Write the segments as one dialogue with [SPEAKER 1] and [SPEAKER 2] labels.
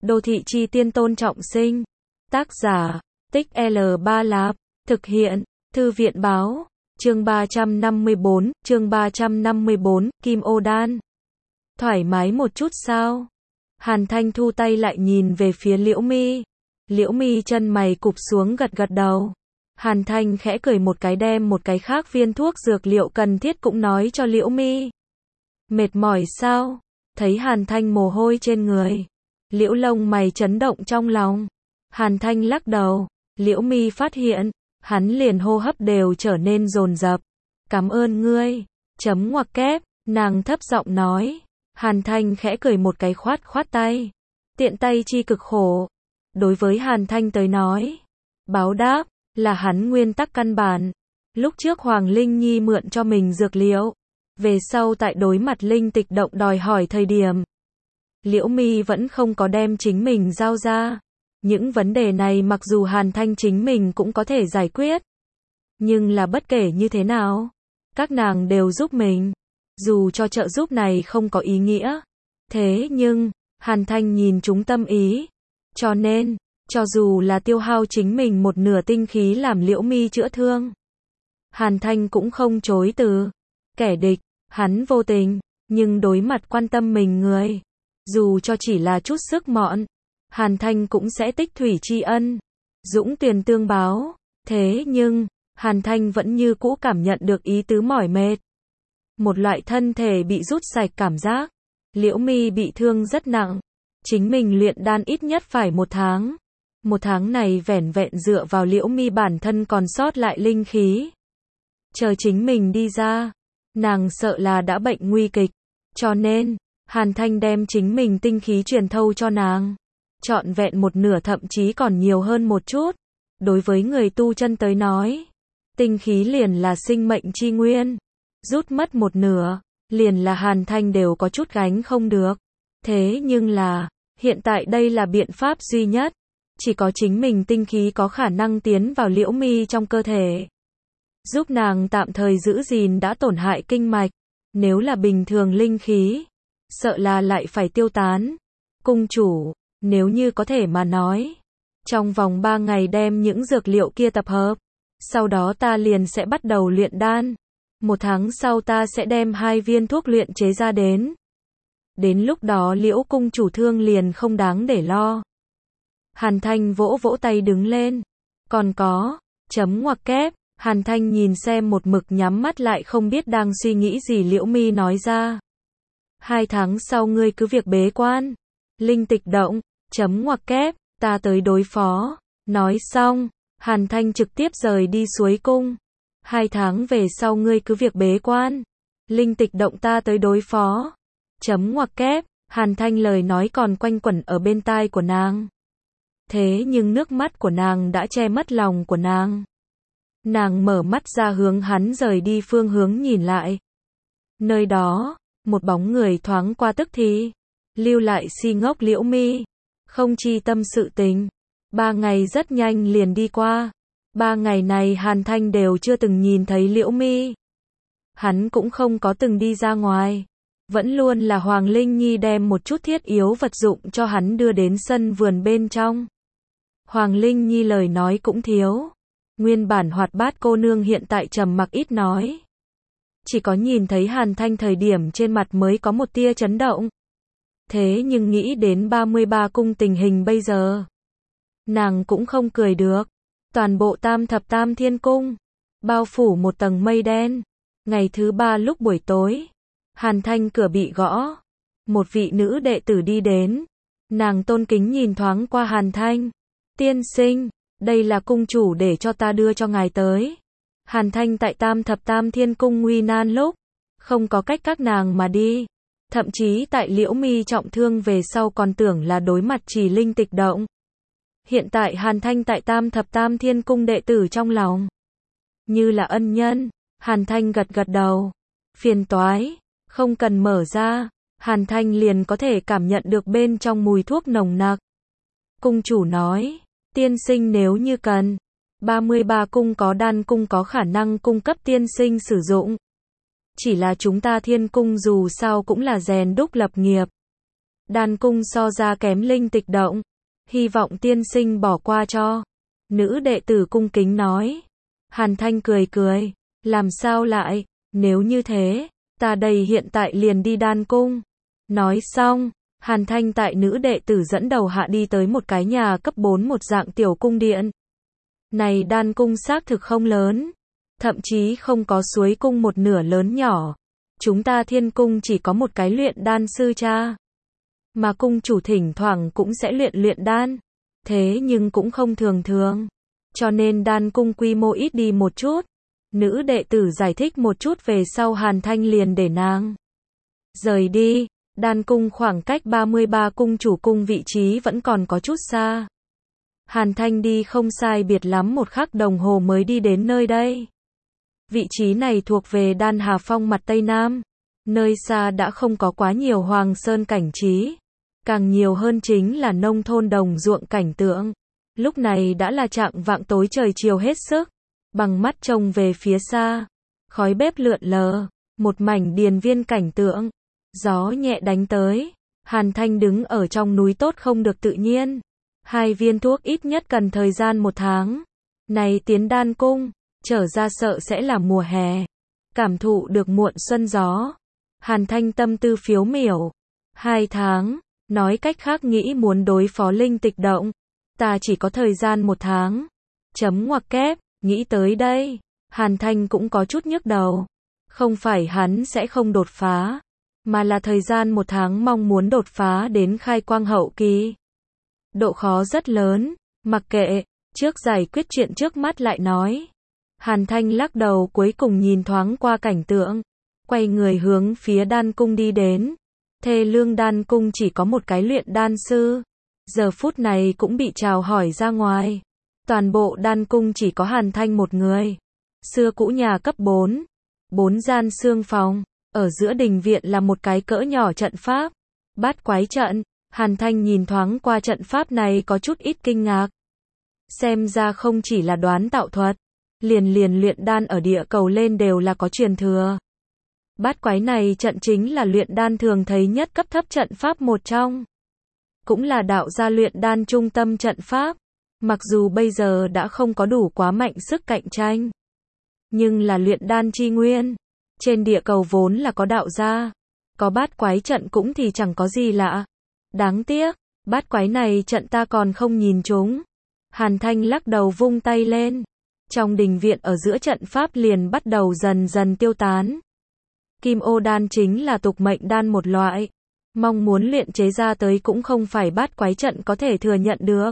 [SPEAKER 1] Đô thị chi tiên Tôn Trọng Sinh. Tác giả, Tích L3 Lạp. Thực hiện, Thư viện Báo. Chương 354, chương 354, Kim Ô Đan. Thoải mái một chút sao? Hàn Thanh thu tay lại nhìn về phía Liễu Mi. Liễu Mi chân mày cụp xuống gật gật đầu. Hàn Thanh khẽ cười một cái đem một cái khác viên thuốc dược liệu cần thiết cũng nói cho Liễu Mi. Mệt mỏi sao? Thấy Hàn Thanh mồ hôi trên người. Liễu lông mày chấn động trong lòng. Hàn Thanh lắc đầu. Liễu Mi phát hiện, hắn liền hô hấp đều trở nên dồn dập. Cảm ơn ngươi. Chấm ngoặc kép, nàng thấp giọng nói. Hàn Thanh khẽ cười một cái khoát khoát tay. Tiện tay chi cực khổ. Đối với Hàn Thanh tới nói, báo đáp là hắn nguyên tắc căn bản. Lúc trước Hoàng Linh Nhi mượn cho mình dược liệu, về sau tại đối mặt Linh Tịch Động đòi hỏi thời điểm, Liễu Mi vẫn không có đem chính mình giao ra. Những vấn đề này mặc dù Hàn Thanh chính mình cũng có thể giải quyết, nhưng là bất kể như thế nào, các nàng đều giúp mình. Dù cho trợ giúp này không có ý nghĩa, thế nhưng Hàn Thanh nhìn chúng tâm ý, cho nên cho dù là tiêu hao chính mình một nửa tinh khí làm Liễu Mi chữa thương, Hàn Thanh cũng không chối từ. Kẻ địch, hắn vô tình, nhưng đối mặt quan tâm mình người, dù cho chỉ là chút sức mọn, Hàn Thanh cũng sẽ tích thủy tri ân, dũng tuyển tương báo. Thế nhưng, Hàn Thanh vẫn như cũ cảm nhận được ý tứ mỏi mệt. Một loại thân thể bị rút sạch cảm giác. Liễu Mi bị thương rất nặng. Chính mình luyện đan ít nhất phải 1 tháng. 1 tháng này vẻn vẹn dựa vào Liễu Mi bản thân còn sót lại linh khí. Chờ chính mình đi ra, nàng sợ là đã bệnh nguy kịch. Cho nên, Hàn Thanh đem chính mình tinh khí truyền thâu cho nàng. Trọn vẹn một nửa thậm chí còn nhiều hơn một chút. Đối với người tu chân tới nói, tinh khí liền là sinh mệnh chi nguyên. Rút mất một nửa, liền là Hàn Thanh đều có chút gánh không được. Thế nhưng là, hiện tại đây là biện pháp duy nhất. Chỉ có chính mình tinh khí có khả năng tiến vào Liễu Mi trong cơ thể, giúp nàng tạm thời giữ gìn đã tổn hại kinh mạch. Nếu là bình thường linh khí, sợ là lại phải tiêu tán. Cung chủ, nếu như có thể mà nói, trong vòng 3 ngày đem những dược liệu kia tập hợp, sau đó ta liền sẽ bắt đầu luyện đan. 1 tháng sau ta sẽ đem 2 viên thuốc luyện chế ra đến. Đến lúc đó Liễu cung chủ thương liền không đáng để lo. Hàn Thanh vỗ vỗ tay đứng lên. Còn có, chấm ngoặc kép, Hàn Thanh nhìn xem một mực nhắm mắt lại không biết đang suy nghĩ gì Liễu Mi nói ra. 2 tháng sau ngươi cứ việc bế quan. Linh Tịch Động, chấm ngoặc kép, ta tới đối phó. Nói xong, Hàn Thanh trực tiếp rời đi suối cung. 2 tháng về sau ngươi cứ việc bế quan. Linh Tịch Động ta tới đối phó. Chấm ngoặc kép, Hàn Thanh lời nói còn quanh quẩn ở bên tai của nàng. Thế nhưng nước mắt của nàng đã che mất lòng của nàng. Nàng mở mắt ra hướng hắn rời đi phương hướng nhìn lại. Nơi đó, một bóng người thoáng qua tức thì, lưu lại si ngốc Liễu Mi. Không chi tâm sự tình. 3 ngày rất nhanh liền đi qua. 3 ngày này Hàn Thanh đều chưa từng nhìn thấy Liễu Mi. Hắn cũng không có từng đi ra ngoài. Vẫn luôn là Hoàng Linh Nhi đem một chút thiết yếu vật dụng cho hắn đưa đến sân vườn bên trong. Hoàng Linh Nhi lời nói cũng thiếu. Nguyên bản hoạt bát cô nương hiện tại trầm mặc ít nói. Chỉ có nhìn thấy Hàn Thanh thời điểm trên mặt mới có một tia chấn động. Thế nhưng nghĩ đến 33 cung tình hình bây giờ, nàng cũng không cười được. Toàn bộ Tam Thập Tam Thiên Cung bao phủ một tầng mây đen. Ngày thứ 3 lúc buổi tối, Hàn Thanh cửa bị gõ. Một vị nữ đệ tử đi đến. Nàng tôn kính nhìn thoáng qua Hàn Thanh. Tiên sinh, đây là cung chủ để cho ta đưa cho ngài tới. Hàn Thanh tại Tam Thập Tam Thiên Cung nguy nan lúc, không có cách các nàng mà đi. Thậm chí tại Liễu Mi trọng thương về sau còn tưởng là đối mặt chỉ Linh Tịch Động. Hiện tại Hàn Thanh tại Tam Thập Tam Thiên Cung đệ tử trong lòng, như là ân nhân. Hàn Thanh gật gật đầu. Phiền toái, không cần mở ra. Hàn Thanh liền có thể cảm nhận được bên trong mùi thuốc nồng nặc. Cung chủ nói, tiên sinh nếu như cần, 33 cung có đan cung có khả năng cung cấp tiên sinh sử dụng. Chỉ là chúng ta Thiên Cung dù sao cũng là rèn đúc lập nghiệp. Đan cung so ra kém linh tịch động. Hy vọng tiên sinh bỏ qua cho. Nữ đệ tử cung kính nói. Hàn Thanh cười cười. Làm sao lại, nếu như thế, ta đây hiện tại liền đi đan cung. Nói xong, Hàn Thanh tại nữ đệ tử dẫn đầu hạ đi tới một cái nhà cấp 4 một dạng tiểu cung điện. Này đan cung xác thực không lớn, thậm chí không có suối cung một nửa lớn nhỏ. Chúng ta thiên cung chỉ có một cái luyện đan sư cha. Mà cung chủ thỉnh thoảng cũng sẽ luyện đan. Thế nhưng cũng không thường thường. Cho nên đan cung quy mô ít đi một chút. Nữ đệ tử giải thích một chút về sau Hàn Thanh liền để nàng rời đi. Đan cung khoảng cách 33 cung chủ cung vị trí vẫn còn có chút xa. Hàn Thanh đi không sai biệt lắm 1 khắc đồng hồ mới đi đến nơi đây. Vị trí này thuộc về Đan Hà Phong mặt Tây Nam. Nơi xa đã không có quá nhiều hoàng sơn cảnh trí. Càng nhiều hơn chính là nông thôn đồng ruộng cảnh tượng. Lúc này đã là trạng vạng tối trời chiều hết sức. Bằng mắt trông về phía xa. Khói bếp lượn lờ. Một mảnh điền viên cảnh tượng. Gió nhẹ đánh tới. Hàn Thanh đứng ở trong núi tốt không được tự nhiên. 2 viên thuốc ít nhất cần thời gian 1 tháng. Này tiến đan cung. Trở ra sợ sẽ là mùa hè. Cảm thụ được muộn xuân gió. Hàn Thanh tâm tư phiếu miểu. 2 tháng. Nói cách khác nghĩ muốn đối phó linh tịch động. Ta chỉ có thời gian 1 tháng. Chấm ngoặc kép. Nghĩ tới đây. Hàn Thanh cũng có chút nhức đầu. Không phải hắn sẽ không đột phá. Mà là thời gian 1 tháng mong muốn đột phá đến khai quang hậu kỳ. Độ khó rất lớn. Mặc kệ. Trước giải quyết chuyện trước mắt lại nói. Hàn Thanh lắc đầu cuối cùng nhìn thoáng qua cảnh tượng. Quay người hướng phía đan cung đi đến. Thê lương đan cung chỉ có một cái luyện đan sư. Giờ phút này cũng bị chào hỏi ra ngoài. Toàn bộ đan cung chỉ có Hàn Thanh một người. Xưa cũ nhà cấp 4. 4 gian xương phòng. Ở giữa đình viện là một cái cỡ nhỏ trận pháp. Bát quái trận. Hàn Thanh nhìn thoáng qua trận pháp này có chút ít kinh ngạc. Xem ra không chỉ là đoán tạo thuật. Liền luyện đan ở địa cầu lên đều là có truyền thừa. Bát quái này trận chính là luyện đan thường thấy nhất cấp thấp trận pháp một trong. Cũng là đạo gia luyện đan trung tâm trận pháp. Mặc dù bây giờ đã không có đủ quá mạnh sức cạnh tranh. Nhưng là luyện đan chi nguyên. Trên địa cầu vốn là có đạo gia. Có bát quái trận cũng thì chẳng có gì lạ. Đáng tiếc, bát quái này trận ta còn không nhìn chúng. Hàn Thanh lắc đầu vung tay lên. Trong đình viện ở giữa trận pháp liền bắt đầu dần dần tiêu tán. Kim ô đan chính là tục mệnh đan một loại. Mong muốn luyện chế ra tới cũng không phải bát quái trận có thể thừa nhận được.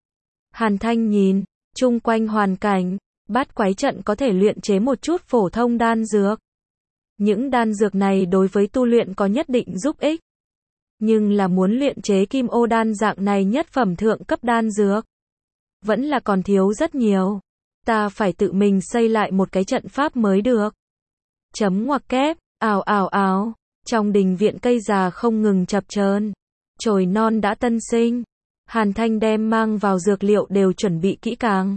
[SPEAKER 1] Hàn Thanh nhìn, chung quanh hoàn cảnh, bát quái trận có thể luyện chế một chút phổ thông đan dược. Những đan dược này đối với tu luyện có nhất định giúp ích. Nhưng là muốn luyện chế kim ô đan dạng này nhất phẩm thượng cấp đan dược. Vẫn là còn thiếu rất nhiều. Ta phải tự mình xây lại một cái trận pháp mới được. Chấm ngoặc kép, ào. Trong đình viện cây già không ngừng chập chờn. Chồi non đã tân sinh. Hàn Thanh đem mang vào dược liệu đều chuẩn bị kỹ càng.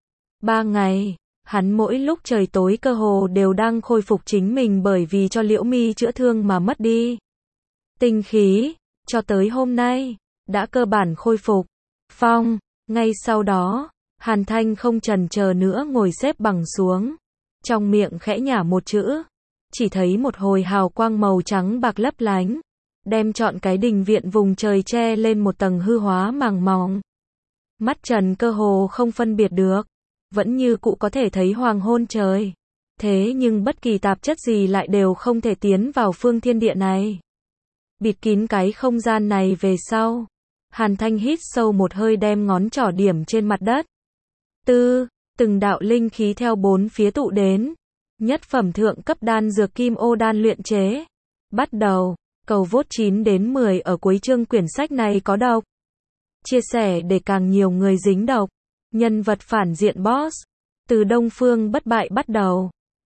[SPEAKER 1] 3 ngày, hắn mỗi lúc trời tối cơ hồ đều đang khôi phục chính mình bởi vì cho Liễu Mi chữa thương mà mất đi tinh khí, cho tới hôm nay, đã cơ bản khôi phục. Phong, ngay sau đó, Hàn Thanh không chần chờ nữa ngồi xếp bằng xuống. Trong miệng khẽ nhả một chữ. Chỉ thấy một hồi hào quang màu trắng bạc lấp lánh. Đem trọn cái đình viện vùng trời che lên một tầng hư hóa màng mỏng. Mắt trần cơ hồ không phân biệt được. Vẫn như cũ có thể thấy hoàng hôn trời. Thế nhưng bất kỳ tạp chất gì lại đều không thể tiến vào phương thiên địa này. Bịt kín cái không gian này về sau. Hàn Thanh hít sâu một hơi đem ngón trỏ điểm trên mặt đất. Từng đạo linh khí theo 4 phía tụ đến. Nhất phẩm thượng cấp đan dược kim ô đan luyện chế. Bắt đầu, cầu vote 9 đến 10 ở cuối chương quyển sách này có độc. Chia sẻ để càng nhiều người dính độc. Nhân vật phản diện boss. Từ Đông Phương bất bại bắt đầu.